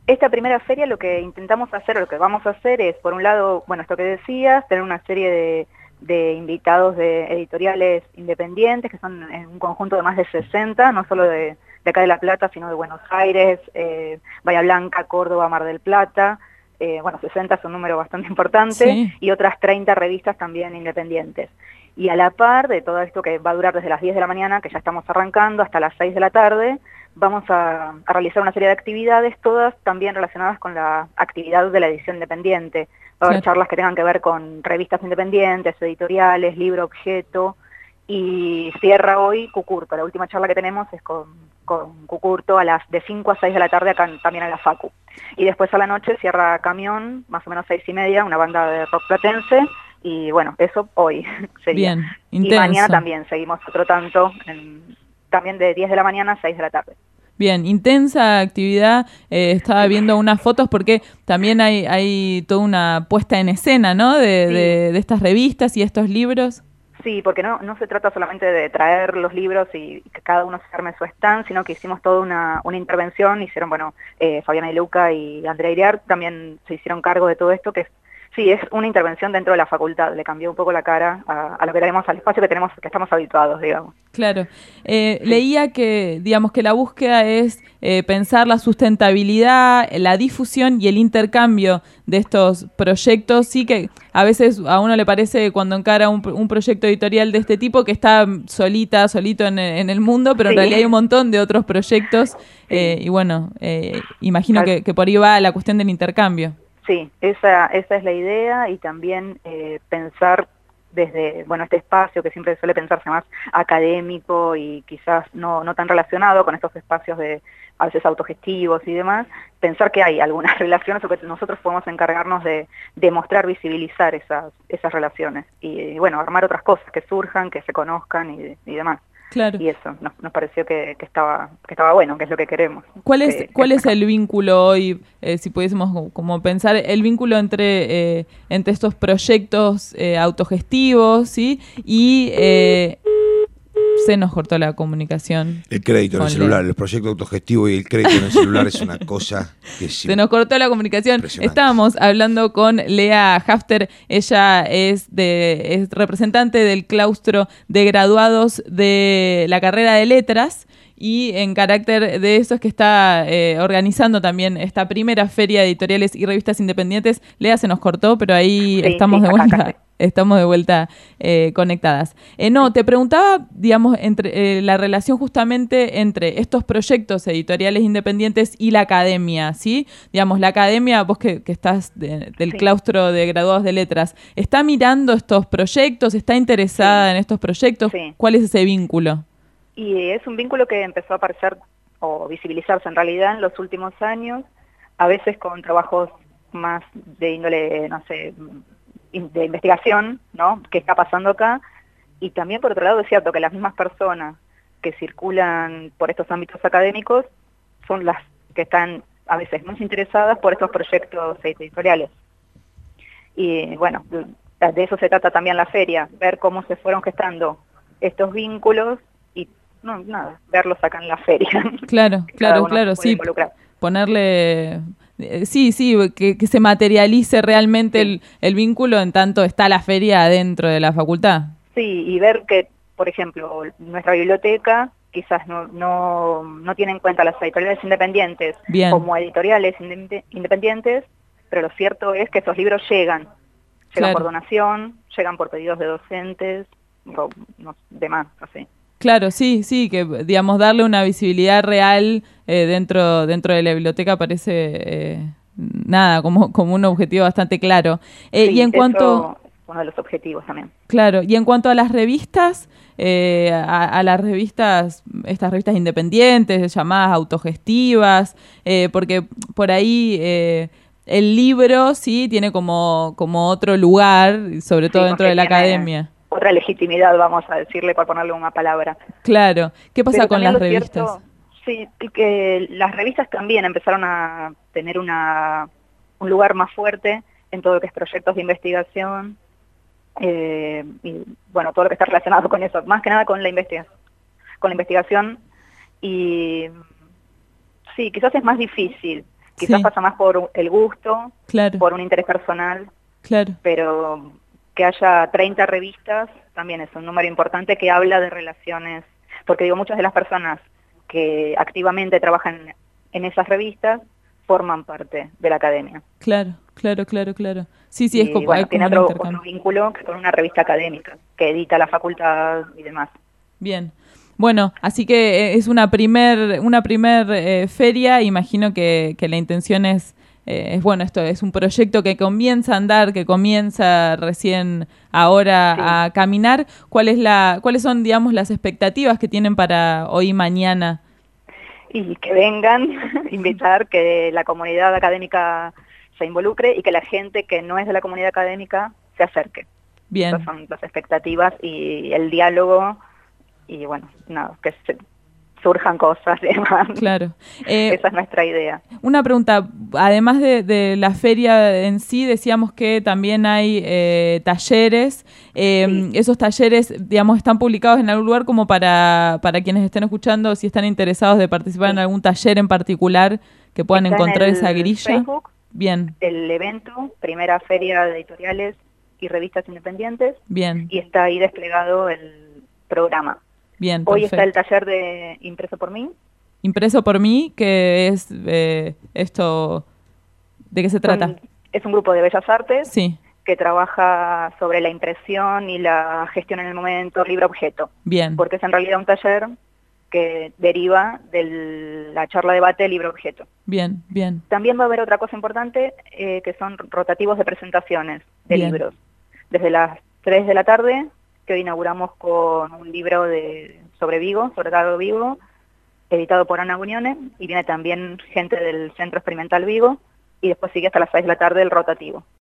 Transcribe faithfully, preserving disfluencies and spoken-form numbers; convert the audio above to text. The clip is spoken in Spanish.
esta primera feria lo que intentamos hacer, o lo que vamos a hacer es, por un lado, bueno, esto que decías, tener una serie de, de invitados de editoriales independientes, que son en un conjunto de más de sesenta, no solo de, de acá de La Plata, sino de Buenos Aires, eh, Bahía Blanca, Córdoba, Mar del Plata. Eh, bueno, sesenta es un número bastante importante, Sí. y otras treinta revistas también independientes. Y a la par de todo esto que va a durar desde las diez de la mañana, que ya estamos arrancando, hasta las seis de la tarde, vamos a, a realizar una serie de actividades, todas también relacionadas con la actividad de la edición independiente. Va a haber Claro. charlas que tengan que ver con revistas independientes, editoriales, libro objeto, y cierra hoy Cucurto. La última charla que tenemos es con, con Cucurto a las de cinco a seis de la tarde, acá también en la Facu. Y después a la noche cierra Camión, más o menos seis y media, una banda de rock platense, y bueno, eso hoy sería. Bien, Y mañana intenso. también seguimos otro tanto, en, también de diez de la mañana a seis de la tarde. Bien, intensa actividad. Eh, estaba Sí. viendo unas fotos porque también hay, hay toda una puesta en escena, ¿no? De, Sí. de, de estas revistas y estos libros. Sí, porque no, no se trata solamente de traer los libros y que cada uno se arme su stand, sino que hicimos toda una, una intervención. Hicieron, bueno, eh, Fabiana y Luca y Andrea Iriart también se hicieron cargo de todo esto, que es, sí, es una intervención dentro de la facultad. Le cambió un poco la cara a, a lo que tenemos, al espacio que tenemos, que estamos habituados, digamos. Claro. Eh, Sí. Leía que, digamos, que la búsqueda es eh, pensar la sustentabilidad, la difusión y el intercambio de estos proyectos. Sí que a veces a uno le parece cuando encara un, un proyecto editorial de este tipo que está solita, solito en, en el mundo, pero en Sí. realidad hay un montón de otros proyectos. Sí. Eh, y bueno, eh, imagino Tal- que, que por ahí va la cuestión del intercambio. Sí, esa, esa es la idea, y también eh, pensar desde, bueno, este espacio que siempre suele pensarse más académico y quizás no, no tan relacionado con estos espacios de a veces autogestivos y demás, pensar que hay algunas relaciones o que nosotros podemos encargarnos de, de mostrar, visibilizar esas, esas relaciones y, y bueno, armar otras cosas que surjan, que se conozcan y, y demás. Claro. Y eso, nos, nos pareció que, que, estaba, que estaba bueno, que es lo que queremos. ¿Cuál es, Que, cuál que es el vínculo hoy, eh, si pudiésemos como pensar, el vínculo entre, eh, entre estos proyectos eh, autogestivos, ¿sí? Y eh, se nos cortó la comunicación. El crédito en el celular, los proyectos autogestivos y el crédito en el celular es una cosa que sí. Se nos cortó la comunicación. Estábamos hablando con Lea Hafter. Ella es, de, es representante del claustro de graduados de la carrera de letras. Y en carácter de eso es que está eh, organizando también esta primera feria de editoriales y revistas independientes. Lea, se nos cortó, pero ahí Sí, estamos, sí, de acá, vuelta, acá. estamos de vuelta eh, conectadas. Eh, no, te preguntaba, digamos, entre eh, la relación justamente entre estos proyectos editoriales independientes y la academia, ¿sí? Digamos, la academia, vos que, que estás de, del Sí. claustro de graduados de letras, ¿está mirando estos proyectos? ¿Está interesada Sí. en estos proyectos? Sí. ¿Cuál es ese vínculo? Y es un vínculo que empezó a aparecer o visibilizarse en realidad en los últimos años, a veces con trabajos más de índole, no sé, de investigación, ¿no? ¿Qué está pasando acá? Y también, por otro lado, es cierto que las mismas personas que circulan por estos ámbitos académicos son las que están a veces más interesadas por estos proyectos editoriales. Y bueno, de eso se trata también la feria, ver cómo se fueron gestando estos vínculos y no, nada, verlos acá en la feria. Claro, claro, claro, sí. Involucrar. Ponerle... Eh, sí, sí, que, que se materialice realmente Sí. el, el vínculo en tanto está la feria adentro de la facultad. Sí, y ver que, por ejemplo, nuestra biblioteca quizás no, no, no tiene en cuenta las editoriales independientes Bien. como editoriales inde independientes, pero lo cierto es que esos libros llegan. Llegan Claro. por donación, llegan por pedidos de docentes, o no, demás, no sé. Claro, sí, sí, que digamos darle una visibilidad real eh, dentro dentro de la biblioteca parece eh, nada, como, como un objetivo bastante claro. Eh, Sí, y en cuanto... eso es uno de los objetivos también. Claro, y en cuanto a las revistas, eh, a, a las revistas, estas revistas independientes, llamadas autogestivas, eh, porque por ahí eh, el libro sí tiene como, como otro lugar, sobre todo Sí, dentro de la tiene academia. otra legitimidad, vamos a decirle, por ponerle una palabra. Claro. ¿Qué pasa Pero con también las lo revistas? Cierto, sí, que las revistas también empezaron a tener una, un lugar más fuerte en todo lo que es proyectos de investigación, eh, y bueno, todo lo que está relacionado con eso, más que nada con la investigación, con la investigación, y sí, quizás es más difícil Quizás sí. pasa más por el gusto, Claro. por un interés personal, Claro. pero que haya treinta revistas también es un número importante que habla de relaciones, porque digo, muchas de las personas que activamente trabajan en esas revistas forman parte de la academia. Claro, claro, claro, claro. Sí, sí, Y es como, bueno, hay tiene como un otro, intercambio. otro vínculo que con una revista académica que edita la facultad y demás. Bien. Bueno, así que es una primer, una primer eh, feria. Imagino que, que la intención es, eh, es, bueno, esto es un proyecto que comienza a andar, que comienza recién ahora Sí. a caminar. ¿Cuál es la, cuáles son, digamos, las expectativas que tienen para hoy y mañana? Y que vengan, invitar que la comunidad académica se involucre y que la gente que no es de la comunidad académica se acerque. Bien. Esas son las expectativas y el diálogo y bueno, nada, que se, surjan cosas y demás. Claro. Eh, Esa es nuestra idea. Una pregunta, además de, de la feria en sí, decíamos que también hay eh, talleres. Eh, Sí. Esos talleres, digamos, están publicados en algún lugar como para, para quienes estén escuchando, si están interesados de participar Sí. en algún taller en particular, que puedan Está encontrar en esa el grilla. Facebook, Bien, el evento, primera feria de editoriales y revistas independientes, bien, y está ahí desplegado el programa. bien, Hoy está el perfecto. taller de Impreso por mí. Impreso por mí, que es eh, esto, ¿de qué se trata? Son, es un grupo de bellas artes Sí, que trabaja sobre la impresión y la gestión en el momento libro-objeto, bien, porque es en realidad un taller que deriva de la charla debate libro-objeto. bien, bien, También va a haber otra cosa importante, eh, que son rotativos de presentaciones de bien, libros. Desde las tres de la tarde, que hoy inauguramos con un libro de sobre Vigo, sobre Carlos Vigo, editado por Ana Buñone, y viene también gente del Centro Experimental Vigo, y después sigue hasta las seis de la tarde el rotativo.